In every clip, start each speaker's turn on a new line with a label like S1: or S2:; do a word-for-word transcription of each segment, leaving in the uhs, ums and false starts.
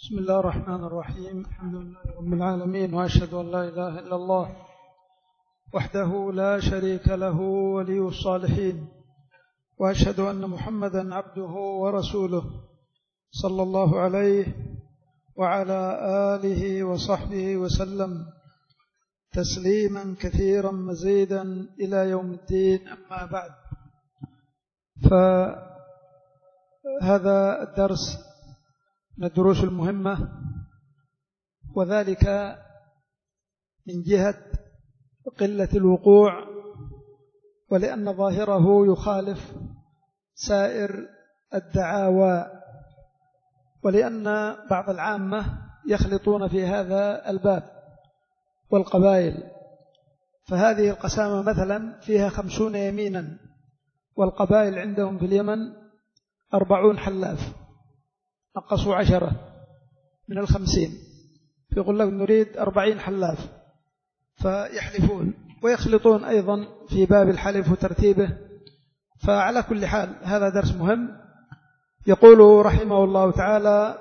S1: بسم الله الرحمن الرحيم. الحمد لله رب العالمين، وأشهد أن لا إله إلا الله وحده لا شريك له ولي الصالحين، وأشهد أن محمدا عبده ورسوله صلى الله عليه وعلى آله وصحبه وسلم تسليما كثيرا مزيدا إلى يوم الدين. أما بعد، فهذا الدرس من الدروس المهمة، وذلك من جهة قلة الوقوع، ولأن ظاهره يخالف سائر الدعاوى، ولأن بعض العامة يخلطون في هذا الباب والقبائل. فهذه القسامة مثلا فيها خمسون يمينا، والقبائل عندهم في اليمن أربعون حلاف، نقصوا عشرة من الخمسين، يقول لك نريد أربعين حلاف، فيحلفون ويخلطون أيضا في باب الحلف وترتيبه. فعلى كل حال هذا درس مهم. يقول رحمه الله تعالى: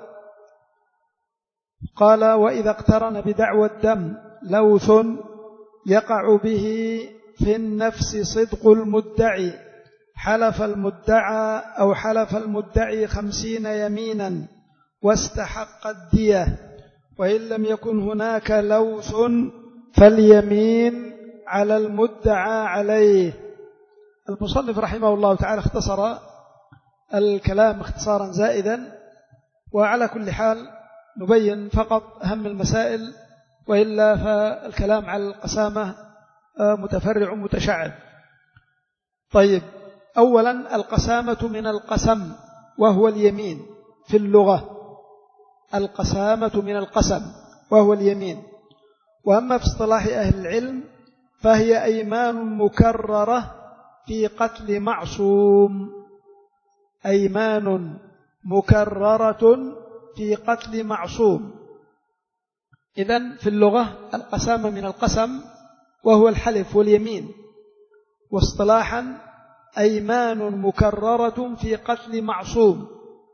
S1: قال: وإذا اقترن بدعوى الدم لوث يقع به في النفس صدق المدعي، حلف المدعى أو حلف المدعي خمسين يمينا واستحق الدية، وإن لم يكن هناك لوث فاليمين على المدعى عليه. المصنف رحمه الله تعالى اختصر الكلام اختصارا زائدا، وعلى كل حال نبين فقط أهم المسائل، وإلا فالكلام على القسامة متفرع متشعب. طيب، أولا القسامة من القسم وهو اليمين في اللغة، القسامة من القسم وهو اليمين. وأما في اصطلاح أهل العلم فهي أيمان مكررة في قتل معصوم، أيمان مكررة في قتل معصوم. إذن في اللغة القسامة من القسم وهو الحلف واليمين، واصطلاحا أيمان مكررة في قتل معصوم.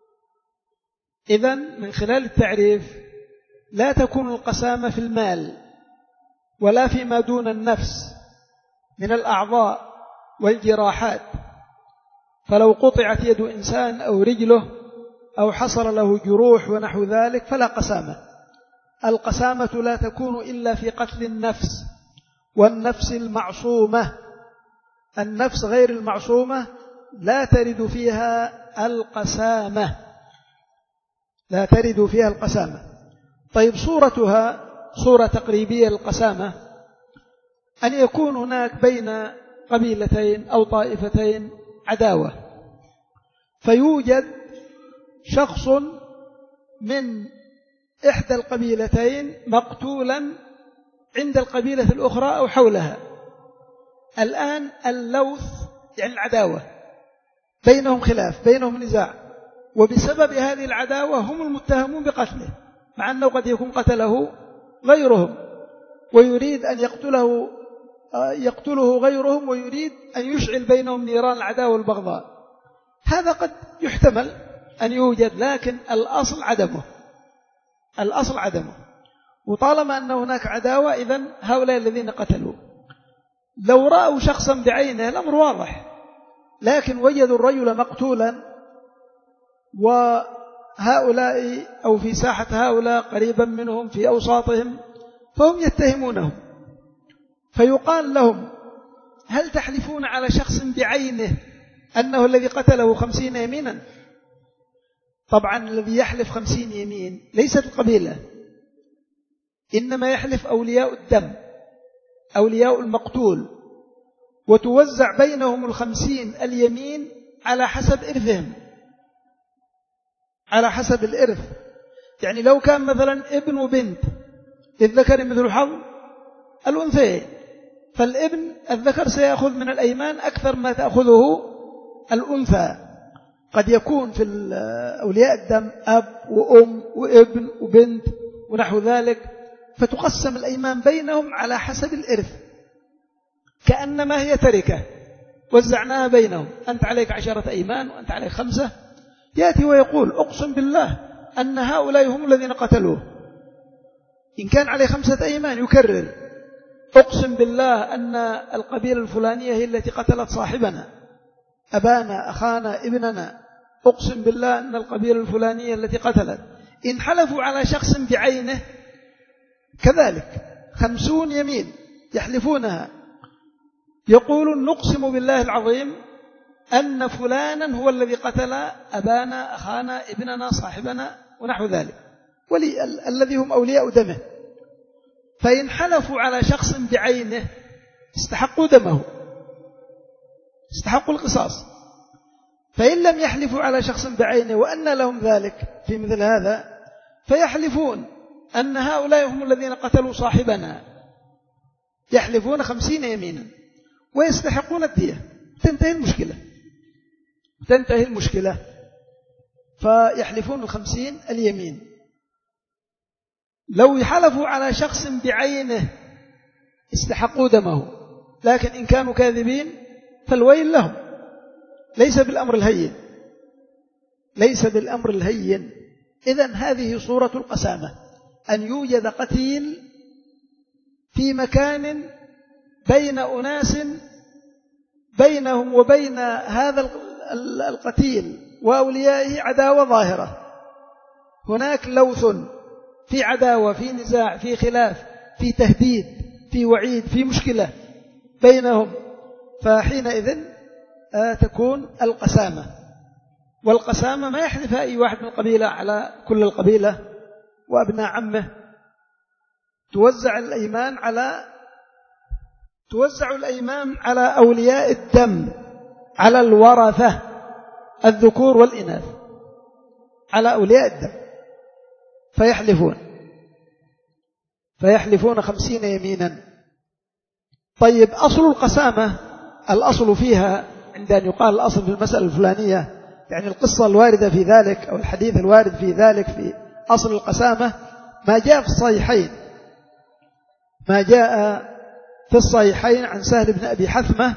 S1: إذن من خلال التعريف لا تكون القسامة في المال ولا فيما دون النفس من الأعضاء والجراحات، فلو قطعت يد إنسان أو رجله أو حصل له جروح ونحو ذلك فلا قسامة. القسامة لا تكون إلا في قتل النفس، والنفس المعصومة. النفس غير المعصومة لا ترد فيها القسامة، لا ترد فيها القسامة. طيب، صورتها صورة تقريبية للقسامة أن يكون هناك بين قبيلتين أو طائفتين عداوة، فيوجد شخص من إحدى القبيلتين مقتولا عند القبيلة الأخرى أو حولها. الآن اللوث يعني العداوة، بينهم خلاف، بينهم نزاع، وبسبب هذه العداوة هم المتهمون بقتله، مع أنه قد يكون قتله غيرهم ويريد أن يقتله يقتله غيرهم، ويريد أن يشعل بينهم نيران العداوة والبغضاء. هذا قد يحتمل أن يوجد، لكن الأصل عدمه، الأصل عدمه. وطالما أن هناك عداوة، إذن هؤلاء الذين قتلوا لو رأوا شخصا بعينه الأمر واضح، لكن وجدوا الرجل مقتولا، وهؤلاء أو في ساحة هؤلاء قريبا منهم في أوساطهم، فهم يتهمونهم، فيقال لهم: هل تحلفون على شخص بعينه أنه الذي قتله خمسين يمينا؟ طبعا الذي يحلف خمسين يمين ليست القبيلة، إنما يحلف أولياء الدم، أولياء المقتول، وتوزع بينهم الخمسين اليمين على حسب إرثهم، على حسب الإرث. يعني لو كان مثلا ابن وبنت للذكر مثل حظ الأنثيين، فالابن الذكر سيأخذ من الأيمان أكثر ما تأخذه الأنثى. قد يكون في أولياء الدم أب وأم وابن وبنت ونحو ذلك، فتقسم الأيمان بينهم على حسب الإرث، كأنما هي تركة وزعناها بينهم، أنت عليك عشرة أيمان وأنت عليك خمسة. يأتي ويقول: أقسم بالله أن هؤلاء هم الذين قتلوه. إن كان عليه خمسة أيمان يكرر: أقسم بالله أن القبيلة الفلانية هي التي قتلت صاحبنا، أبانا، أخانا، ابننا. أقسم بالله أن القبيلة الفلانية التي قتلت. إن حلفوا على شخص بعينه كذلك خمسون يمين يحلفونها، يقولون: نقسم بالله العظيم أن فلانا هو الذي قتل أبانا، أخانا، ابننا، صاحبنا، ونحو ذلك، ولي ال- الذي هم أولياء دمه. فإن حلفوا على شخص بعينه استحقوا دمه، استحقوا القصاص. فإن لم يحلفوا على شخص بعينه وأن لهم ذلك في مثل هذا، فيحلفون أن هؤلاء هم الذين قتلوا صاحبنا، يحلفون خمسين يمينا ويستحقون الدية. تنتهي المشكلة، تنتهي المشكلة فيحلفون الخمسين اليمين. لو حلفوا على شخص بعينه استحقوا دمه، لكن إن كانوا كاذبين فالويل لهم. ليس بالأمر الهين، ليس بالأمر الهين. إذن هذه صورة القسامة، أن يوجد قتيل في مكان بين أناس بينهم وبين هذا القتيل وأوليائه عداوة ظاهرة، هناك لوث، في عداوة، في نزاع، في خلاف، في تهديد، في وعيد، في مشكلة بينهم. فحينئذ تكون القسامة. والقسامة ما يحلفها أي واحد من القبيلة على كل القبيلة وأبناء عمه. توزع الأيمان على توزع الأيمان على أولياء الدم، على الورثة الذكور والإناث، على أولياء الدم، فيحلفون فيحلفون خمسين يمينا. طيب، أصل القسامة، الأصل فيها عند أن يقال الأصل في المسألة الفلانية، يعني القصة الواردة في ذلك أو الحديث الوارد في ذلك في أصل القسامة، ما جاء في الصحيحين ما جاء في الصحيحين عن سهل بن أبي حثمة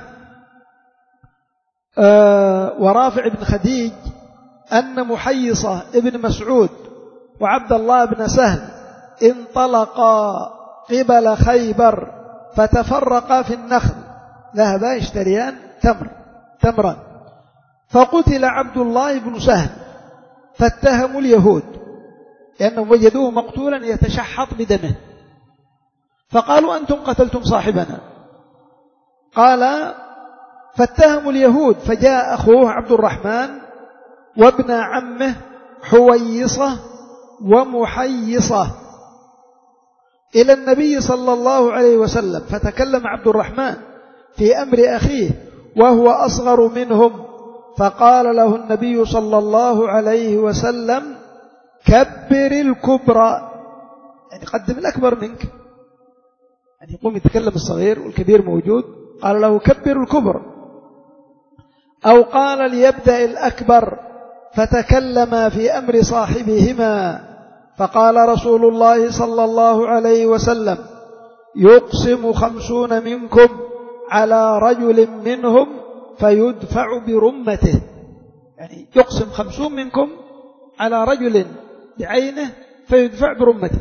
S1: ورافع بن خديج أن محيصة ابن مسعود وعبد الله بن سهل انطلقا قبل خيبر فتفرقا في النخل، ذهبا يشتريان تمر تمرا، فقتل عبد الله بن سهل، فاتهموا اليهود لأنهم وجدوه مقتولا يتشحط بدمه، فقالوا: أنتم قتلتم صاحبنا. قال: فاتهموا اليهود، فجاء أخوه عبد الرحمن وابن عمه حويصة ومحيصة إلى النبي صلى الله عليه وسلم، فتكلم عبد الرحمن في أمر أخيه وهو أصغر منهم، فقال له النبي صلى الله عليه وسلم: كبر الكبرى، يعني قدم الأكبر منك، يعني يقوم يتكلم الصغير والكبير موجود، قال له: كبر الكبر. أو قال: ليبدأ الأكبر، فتكلم في أمر صاحبهما، فقال رسول الله صلى الله عليه وسلم: يقسم خمسون منكم على رجل منهم فيدفع برمته، يعني يقسم خمسون منكم على رجل بعينه فيدفع برمته،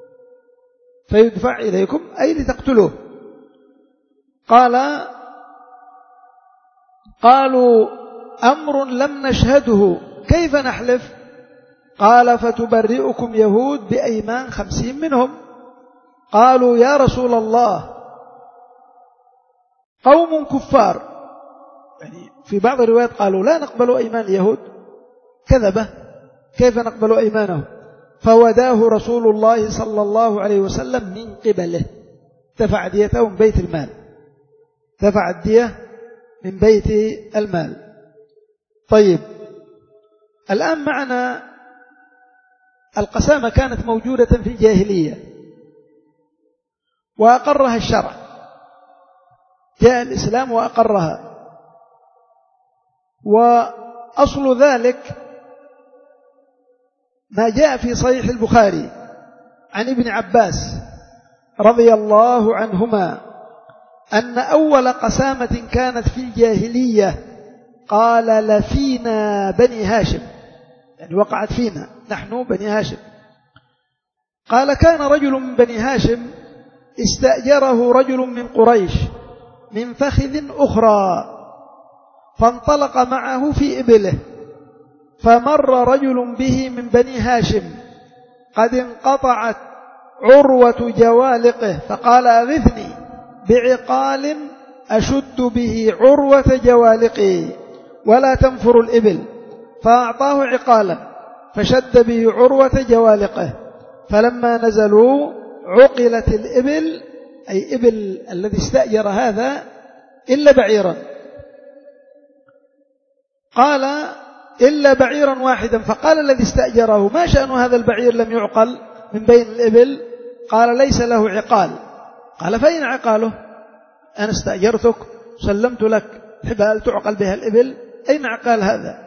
S1: فيدفع إليكم أي لتقتلوه. قال قالوا: أمر لم نشهده، كيف نحلف؟ قال: فتبرئكم يهود بأيمان خمسين منهم. قالوا: يا رسول الله، قوم كفار، يعني في بعض الروايات قالوا: لا نقبل أيمان اليهود، كذبة، كيف نقبل أيمانهم؟ فوداه رسول الله صلى الله عليه وسلم من قبله، دفع ديته من بيت المال، دفع الدية من بيت المال. طيب، الآن معنا القسامة كانت موجودة في الجاهلية وأقرها الشرع، جاء الإسلام وأقرها. وأصل ذلك ما جاء في صحيح البخاري عن ابن عباس رضي الله عنهما أن أول قسامة كانت في الجاهلية قال: لفينا بني هاشم، يعني وقعت فينا نحن بني هاشم. قال كان رجل من بني هاشم استأجره رجل من قريش من فخذ أخرى فانطلق معه في إبله، فمر رجل به من بني هاشم قد انقطعت عروة جوالقه فقال أغثني بعقال أشد به عروة جوالقي ولا تنفر الإبل، فأعطاه عقالا فشد به عروة جوالقه، فلما نزلوا عقلت الإبل، أي إبل الذي استأجر هذا، إلا بعيرا. قال إلا بعيرا واحدا، فقال الذي استأجره ما شأن هذا البعير لم يعقل من بين الإبل؟ قال ليس له عقال. قال فأين عقاله؟ أنا استأجرتك سلمت لك حبال تعقل بها الإبل، أين عقال هذا؟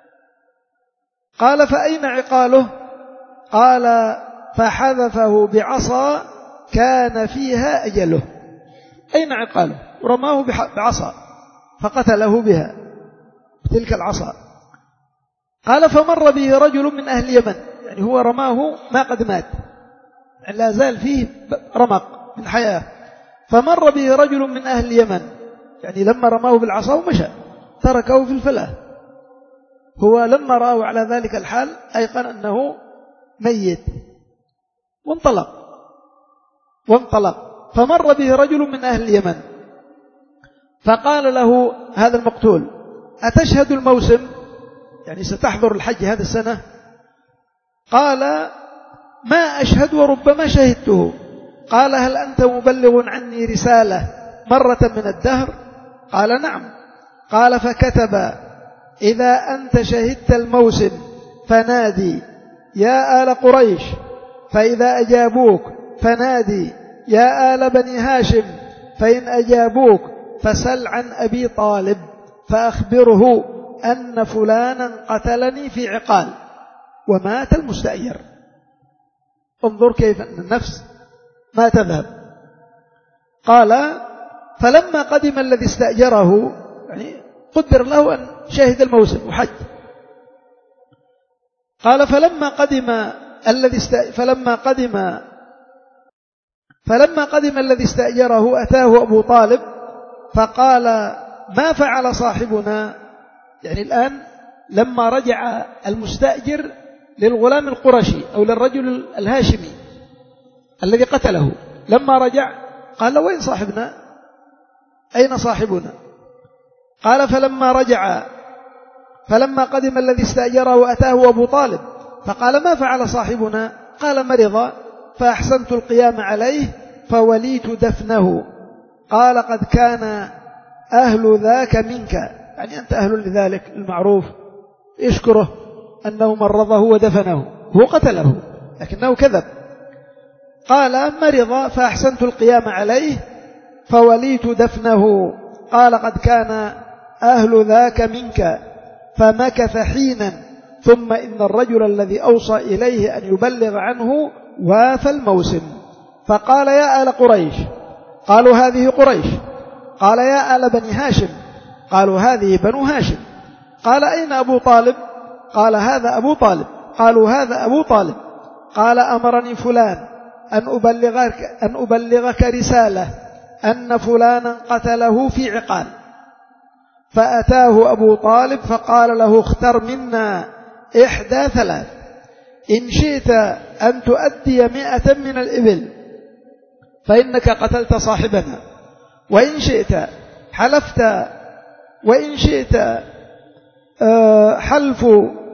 S1: قال فأين عقاله؟ قال فحذفه بعصا كان فيها أجله. أين عقاله؟ ورماه بعصا فقتله بها تلك العصا. قال فمر به رجل من أهل اليمن، يعني هو رماه ما قد مات، يعني لا زال فيه رمق من حياة. فمر به رجل من أهل اليمن، يعني لما رماه بالعصا ومشى تركه في الفلاة، هو لما رأوا على ذلك الحال أيقن أنه ميت وانطلق وانطلق فمر به رجل من أهل اليمن فقال له هذا المقتول أتشهد الموسم؟ يعني ستحضر الحج هذه السنة؟ قال ما أشهد وربما شهدته. قال هل أنت مبلغ عني رسالة مرة من الدهر؟ قال نعم. قال فكتب إذا أنت شهدت الموسم فنادي يا آل قريش، فإذا أجابوك فنادي يا آل بني هاشم، فإن أجابوك فسل عن أبي طالب فأخبره أن فلانا قتلني في عقال ومات المستأجر. انظر كيف أن النفس ما تذهب. قال فلما قدم الذي استأجره، يعني قدر له أن شهد الموسم وحج. قال فلما قدم الذي است... فلما قدم فلما قدم الذي استأجره أتاه أبو طالب فقال ما فعل صاحبنا؟ يعني الآن لما رجع المستأجر للغلام القرشي أو للرجل الهاشمي الذي قتله، لما رجع قال وين صاحبنا؟ أين صاحبنا؟ قال فلما رجع فلما قدم الذي استأجره أتاه أبو طالب فقال ما فعل صاحبنا؟ قال مرض فأحسنت القيام عليه فوليت دفنه. قال قد كان أهل ذاك منك، يعني أنت أهل لذلك المعروف، اشكره أنه مرضه ودفنه، هو قتله لكنه كذب. قال مرض فأحسنت القيام عليه فوليت دفنه. قال قد كان أهل ذاك منك، فمكث حينا ثم إن الرجل الذي أوصى إليه أن يبلغ عنه وافى الموسم، فقال يا آل قريش، قالوا هذه قريش. قال يا آل بني هاشم، قالوا هذه بنو هاشم. قال أين أبو طالب؟ قال هذا أبو طالب. قالوا هذا أبو طالب. قال أمرني فلان أن أبلغك, أن أبلغك رسالة أن فلانا قتله في عقال. فأتاه أبو طالب فقال له اختر منا إحدى ثلاث، إن شئت أن تؤدي مئة من الإبل فإنك قتلت صاحبنا، وإن شئت حلفت وإن شئت حلف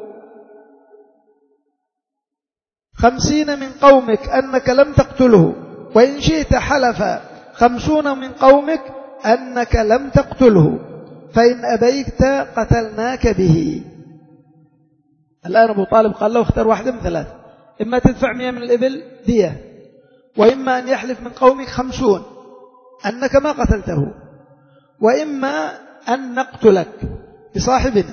S1: خمسين من قومك أنك لم تقتله، وإن شئت حلف خمسون من قومك أنك لم تقتله، فإن أبيت قتلناك به. الآن أبو طالب قال له اختار واحدة من ثلاث، إما تدفع مئة من الإبل دية، وإما أن يحلف من قومك خمسون أنك ما قتلته، وإما أن نقتلك بصاحبنا.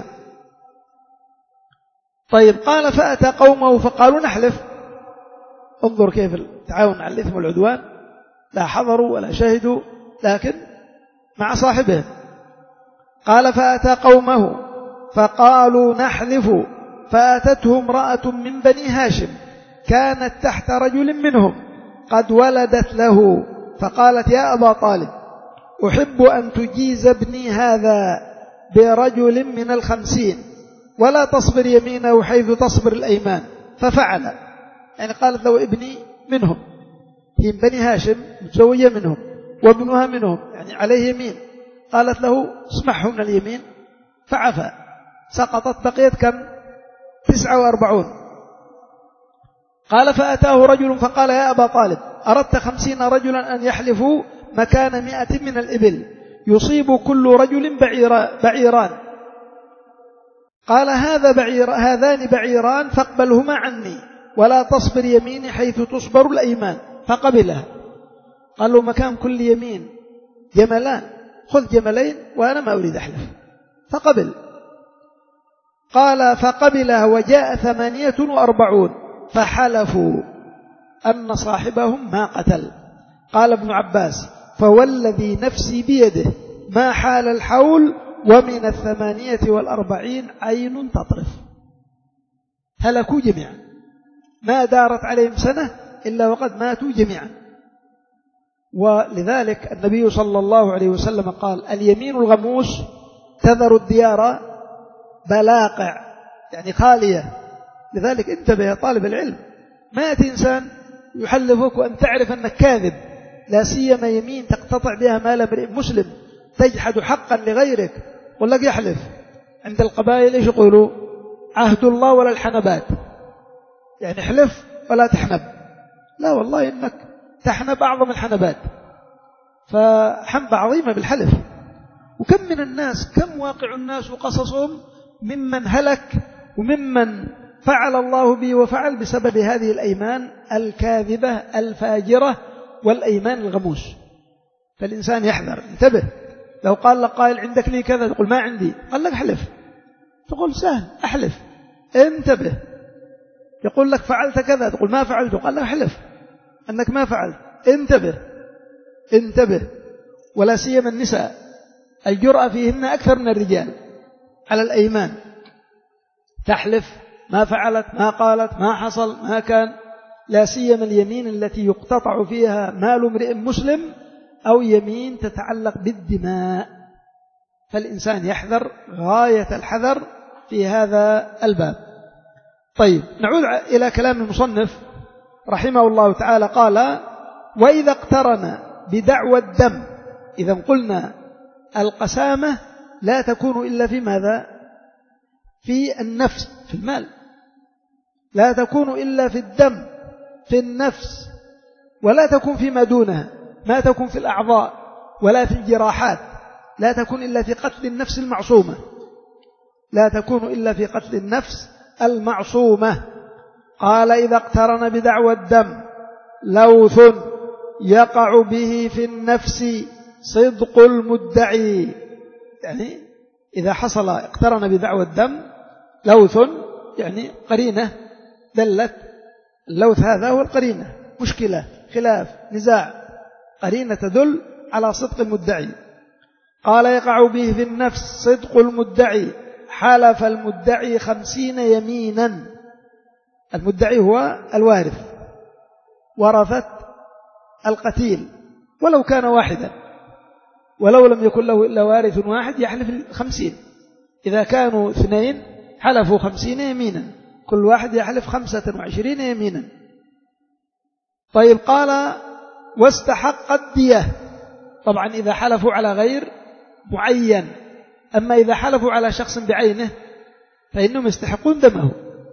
S1: طيب قال فأتى قومه فقالوا نحلف. انظر كيف التعاون على الإثم والعدوان، لا حضروا ولا شهدوا لكن مع صاحبهم. قال فأتى قومه فقالوا نحلف فأتته امرأة من بني هاشم كانت تحت رجل منهم قد ولدت له، فقالت: يا أبا طالب، أحب أن تجيز ابني هذا برجل من الخمسين ولا تصبر يمينه حيث تصبر الأيمان. ففعل، يعني قالت له: ابني منهم، هي من بني هاشم متزوجة منهم وابنها منهم، يعني عليه يمين. قالت له: اسمحه من اليمين، فعفى، سقطت، بقيت كم؟ تسعة وأربعون. قال: فأتاه رجل فقال: يا أبا طالب، أردت خمسين رجلا أن يحلفوا مكان مئة من الإبل، يصيب كل رجل بعيران. قال: هذا بعير هذان بعيران فاقبلهما عني ولا تصبر يميني حيث تصبر الأيمان. فقبلها. قال له: مكان كل يمين جملان، خذ جملين وأنا ما أريد أحلف. فقبل. قال: فقبلها وجاء ثمانية وأربعون فحلفوا أن صاحبهم ما قتل. قال ابن عباس: فوالذي نفسي بيده ما حال الحول ومن الثمانية والأربعين عين تطرف. هلكوا جميعا، ما دارت عليهم سنة إلا وقد ماتوا جميعا. ولذلك النبي صلى الله عليه وسلم قال: اليمين الغموس تذر الديار بلاقع، يعني خالية. لذلك انتبه يا طالب العلم، ما يأتي إنسان يحلفك وأن تعرف أنك كاذب، لا سيما يمين تقتطع بها مال امرئ مسلم، تجحد حقا لغيرك. قل لك يحلف عند القبائل ايش يقولوا؟ عهد الله ولا الحنبات، يعني احلف ولا تحنب. لا والله إنك تحنب أعظم الحنبات، فحنبة عظيمة بالحلف. وكم من الناس، كم واقع الناس وقصصهم ممن هلك وممن فعل الله به وفعل بسبب هذه الأيمان الكاذبة الفاجرة والأيمان الغموس. فالإنسان يحذر، انتبه. لو قال لك قائل: عندك لي كذا، تقول: ما عندي. قال لك: احلف، تقول: سهل، أحلف. انتبه. يقول لك: فعلت كذا، تقول: ما فعلته. قال لك: احلف أنك ما فعلت. انتبه انتبه. ولا سيما النساء، الجرأة فيهن أكثر من الرجال على الأيمان. تحلف ما فعلت، ما قالت، ما حصل، ما كان. لا سيما اليمين التي يقتطع فيها مال امرئ مسلم، أو يمين تتعلق بالدماء. فالإنسان يحذر غاية الحذر في هذا الباب. طيب، نعود إلى كلام المصنف رحمه الله تعالى. قال: وإذا اقترن بدعوى الدم. إذا قلنا القسامة لا تكون إلا في ماذا؟ في النفس، في المال. لا تكون إلا في الدم، في النفس، ولا تكون فيما دونها، ما تكون في الأعضاء ولا في الجراحات. لا تكون إلا في قتل النفس المعصومة، لا تكون إلا في قتل النفس المعصومة. قال: إذا اقترن بدعوى الدم لوث يقع به في النفس صدق المدعي. يعني إذا حصل اقترن بدعوى الدم لوث، يعني قرينة دلت، اللوث هذا هو القرينة، مشكلة، خلاف، نزاع، قرينة تدل على صدق المدعي. قال: يقع به في النفس صدق المدعي، حلف المدعي خمسين يمينا. المدعي هو الوارث، ورثت القتيل، ولو كان واحدا، ولو لم يكن له إلا وارث واحد يحلف خمسين. إذا كانوا اثنين حلفوا خمسين يمينا، كل واحد يحلف خمسة وعشرين يمينا. طيب، قال: واستحق الدية. طبعا إذا حلفوا على غير معين، أما إذا حلفوا على شخص بعينه فإنهم يستحقون دمه.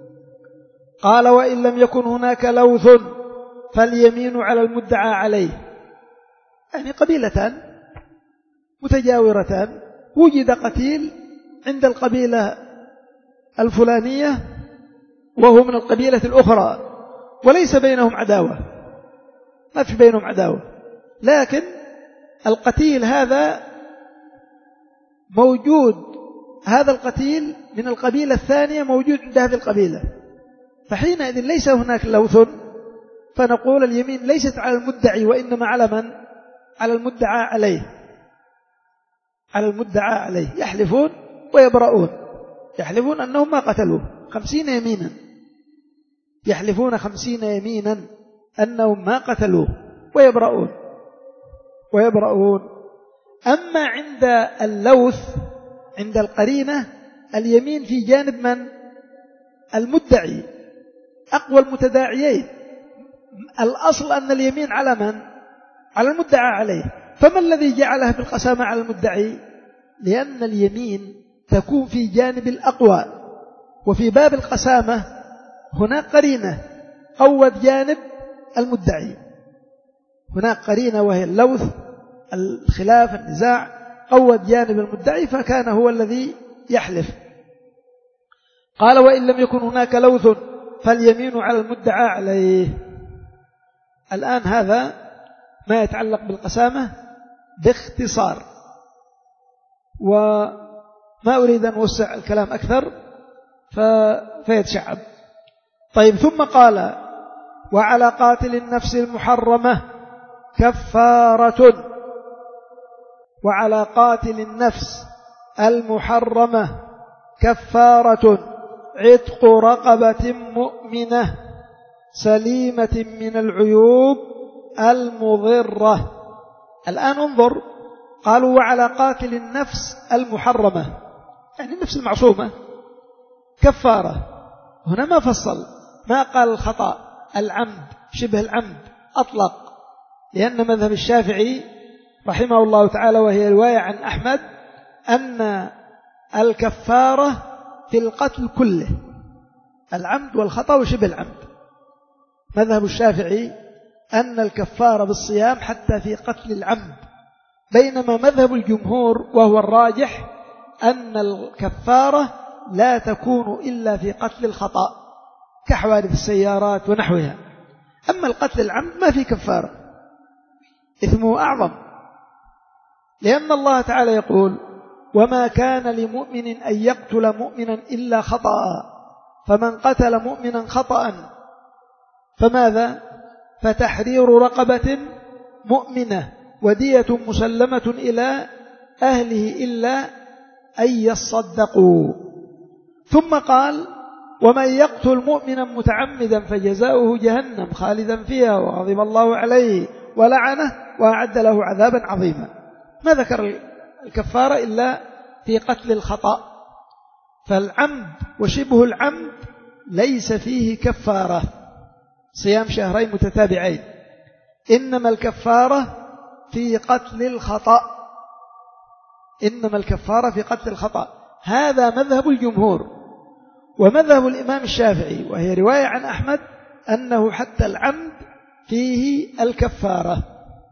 S1: قال: وإن لم يكن هناك لوث فاليمين على المدعى عليه. يعني قبيلتان متجاورتان، وجد قتيل عند القبيلة الفلانية وهو من القبيلة الأخرى، وليس بينهم عداوة، ما في بينهم عداوة، لكن القتيل هذا موجود، هذا القتيل من القبيلة الثانية موجود عند هذه القبيلة، فحينئذ ليس هناك لوث، فنقول اليمين ليست على المدعي وإنما على من؟ على المدعى عليه، على المدعى عليه. يحلفون ويبرؤون، يحلفون أنهم ما قتلوه، خمسين يمينا، يحلفون خمسين يمينا أنهم ما قتلوه ويبرؤون ويبرؤون. أما عند اللوث عند القرينة اليمين في جانب من؟ المدعي، أقوى المتداعيين. الأصل أن اليمين على من؟ على المدعى عليه. فما الذي جعله بالقسامة على المدعي؟ لأن اليمين تكون في جانب الأقوى، وفي باب القسامة هناك قرينة قوت جانب المدعي، هناك قرينة وهي اللوث، الخلاف، النزاع، قوت جانب المدعي فكان هو الذي يحلف. قال وإن لم يكن هناك لوث فاليمين على المدعى عليه. الآن هذا ما يتعلق بالقسامة باختصار، وما أريد أن أوسع الكلام أكثر فيتشعب. طيب ثم قال وعلى قاتل النفس المحرمة كفارة، وعلى قاتل النفس المحرمة كفارة عتق رقبة مؤمنة سليمة من العيوب المضرة. الآن انظر، قالوا وعلى قاتل النفس المحرمة، يعني النفس المعصومة كفارة. هنا ما فصل، ما قال الخطأ، العمد، شبه العمد، أطلق، لأن مذهب الشافعي رحمه الله تعالى وهي رواية عن أحمد أن الكفارة في القتل كله، العمد والخطأ وشبه العمد. مذهب الشافعي أن الكفارة بالصيام حتى في قتل العمد، بينما مذهب الجمهور وهو الراجح أن الكفارة لا تكون إلا في قتل الخطأ كحوادث السيارات ونحوها. أما القتل العمد ما في كفارة، إثمه أعظم، لأن الله تعالى يقول وما كان لمؤمن أن يقتل مؤمنا إلا خطأ، فمن قتل مؤمنا خطأ فماذا؟ فتحرير رقبة مؤمنة ودية مسلمة إلى أهله إلا أن يصدقوا. ثم قال ومن يقتل مؤمنا متعمدا فجزاؤه جهنم خالدا فيها وغضب الله عليه ولعنه وأعد له عذابا عظيما. ما ذكر الكفارة إلا في قتل الخطأ، فالعمد وشبه العمد ليس فيه كفارة، صيام شهرين متتابعين، إنما الكفارة في قتل الخطأ، إنما الكفارة في قتل الخطأ. هذا مذهب الجمهور. ومذهب الإمام الشافعي وهي رواية عن أحمد أنه حتى العمد فيه الكفارة،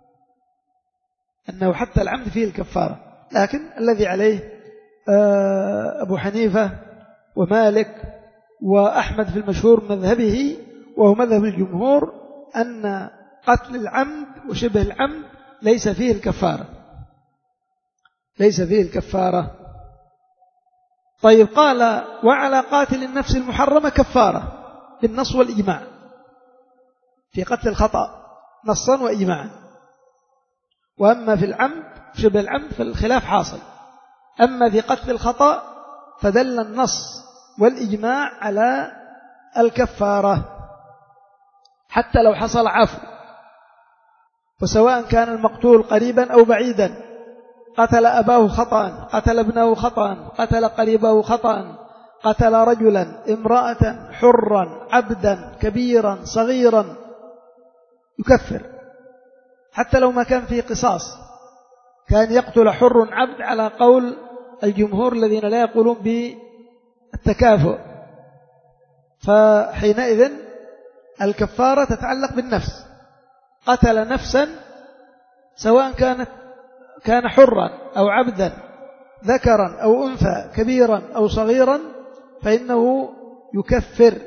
S1: أنه حتى العمد فيه الكفارة. لكن الذي عليه أبو حنيفة ومالك وأحمد في المشهور مذهبه وهو مذهب الجمهور أن قتل العمد وشبه العمد ليس فيه الكفارة، ليس فيه الكفارة. طيب قال وعلى قاتل النفس المحرمة كفارة بالنص والإجماع، في قتل الخطأ نصا وإجماعا. وأما في العمد شبه العمد فالخلاف حاصل. أما في قتل الخطأ فدل النص والإجماع على الكفارة حتى لو حصل عفو، وسواء كان المقتول قريبا أو بعيدا، قتل أباه خطأ، قتل ابنه خطأ، قتل قريبه خطأ، قتل رجلا، امرأة، حرا، عبدا، كبيرا، صغيرا، يكفر حتى لو ما كان فيه قصاص. كان يقتل حر عبد على قول الجمهور الذين لا يقولون بالتكافؤ، فحينئذ الكفارة تتعلق بالنفس. قتل نفسا سواء كانت كان حرا أو عبدا، ذكرا أو أنثى، كبيرا أو صغيرا، فإنه يكفر.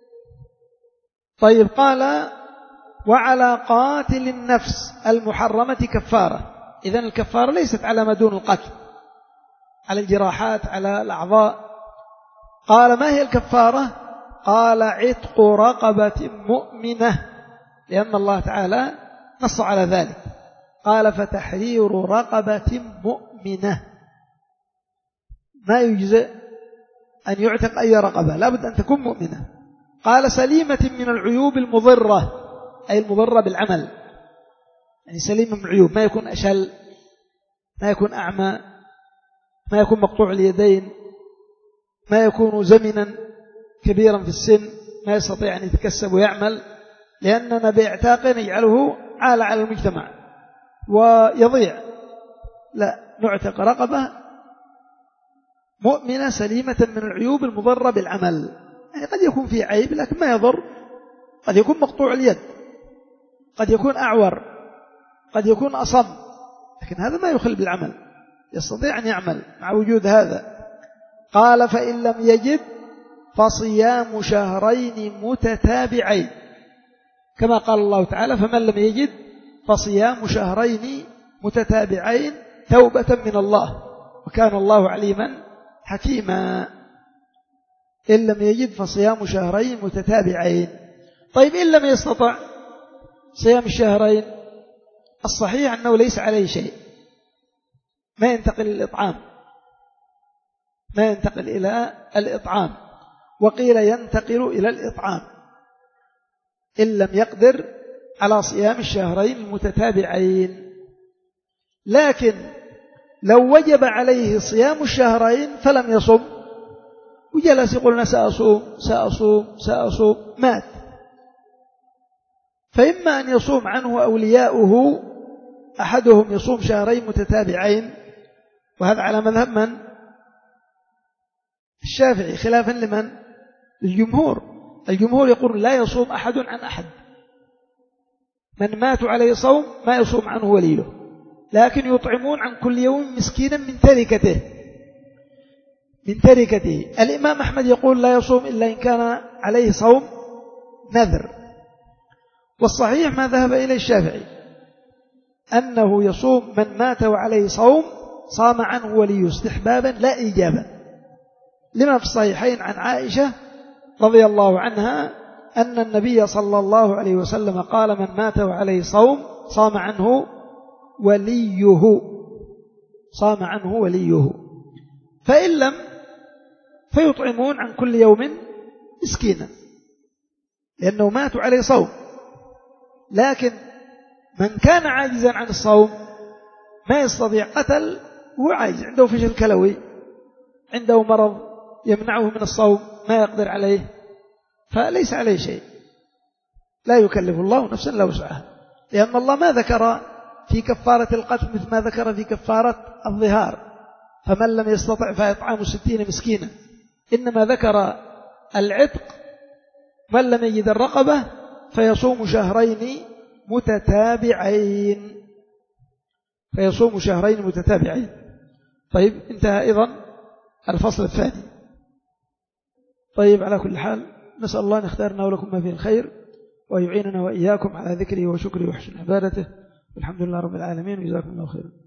S1: طيب قال وعلى قاتل النفس المحرمة كفارة. إذن الكفارة ليست على ما دون القتل، على الجراحات، على الأعضاء. قال ما هي الكفارة؟ قال عتق رقبة مؤمنة، لأن الله تعالى نص على ذلك، قال فتحرير رقبة مؤمنة. ما يجزئ أن يعتق أي رقبة، لا بد أن تكون مؤمنة. قال سليمة من العيوب المضرة، أي المضرة بالعمل، يعني سليمة من العيوب، ما يكون أشل، ما يكون أعمى، ما يكون مقطوع اليدين، ما يكون زمنا كبيرا في السن ما يستطيع أن يتكسب ويعمل، لأننا باعتاق يجعله عالة على المجتمع ويضيع. لا، نعتق رقبة مؤمنة سليمة من العيوب المضرة بالعمل، يعني قد يكون في عيب لكن ما يضر، قد يكون مقطوع اليد، قد يكون أعور، قد يكون أصم، لكن هذا ما يخل بالعمل، يستطيع أن يعمل مع وجود هذا. قال فإن لم يجد فصيام شهرين متتابعين، كما قال الله تعالى فمن لم يجد فصيام شهرين متتابعين توبة من الله وكان الله عليما حكيما. إن لم يجد فصيام شهرين متتابعين. طيب إن لم يستطع صيام الشهرين، الصحيح أنه ليس عليه شيء، ما ينتقل الإطعام، ما ينتقل إلى الإطعام، وقيل ينتقل إلى الإطعام إن لم يقدر على صيام الشهرين المتتابعين. لكن لو وجب عليه صيام الشهرين فلم يصم وجلس يقول سأصوم سأصوم سأصوم، مات، فإما أن يصوم عنه أولياؤه، أحدهم يصوم شهرين متتابعين، وهذا على مذهب من؟ الشافعي، خلافا لمن؟ الجمهور. الجمهور يقول لا يصوم أحد عن أحد، من مات عليه صوم ما يصوم عنه وليه، لكن يطعمون عن كل يوم مسكينا من تركته من تركته. الإمام أحمد يقول لا يصوم إلا إن كان عليه صوم نذر، والصحيح ما ذهب إليه الشافعي أنه يصوم من مات وعليه صوم صام عنه وليه استحبابا لا إيجابا، لما في الصحيحين عن عائشة رضي الله عنها أن النبي صلى الله عليه وسلم قال من مات وعليه صوم صام عنه وليه، صام عنه وليه. فإن لم فيطعمون عن كل يوم مسكينا، لأنه ماتوا عليه صوم. لكن من كان عاجزا عن الصوم ما يستطيع، قتل هو عاجز، عنده فشل كلوي، عنده مرض يمنعه من الصوم ما يقدر عليه، فليس عليه شيء، لا يكلف الله نفسا إلا وسعها، لأن الله ما ذكر في كفارة القتل مثل ما ذكر في كفارة الظهار، فمن لم يستطع فيطعم ستين مسكينا، إنما ذكر العتق، من لم يجد الرقبة فيصوم شهرين متتابعين فيصوم شهرين متتابعين. طيب انتهى أيضا الفصل الثاني. طيب على كل حال نسأل الله أن يختارنا ولكم ما فيه الخير ويعيننا وإياكم على ذكره وشكره وحسن عبادته، والحمد لله رب العالمين، وجزاكم الله خيرا.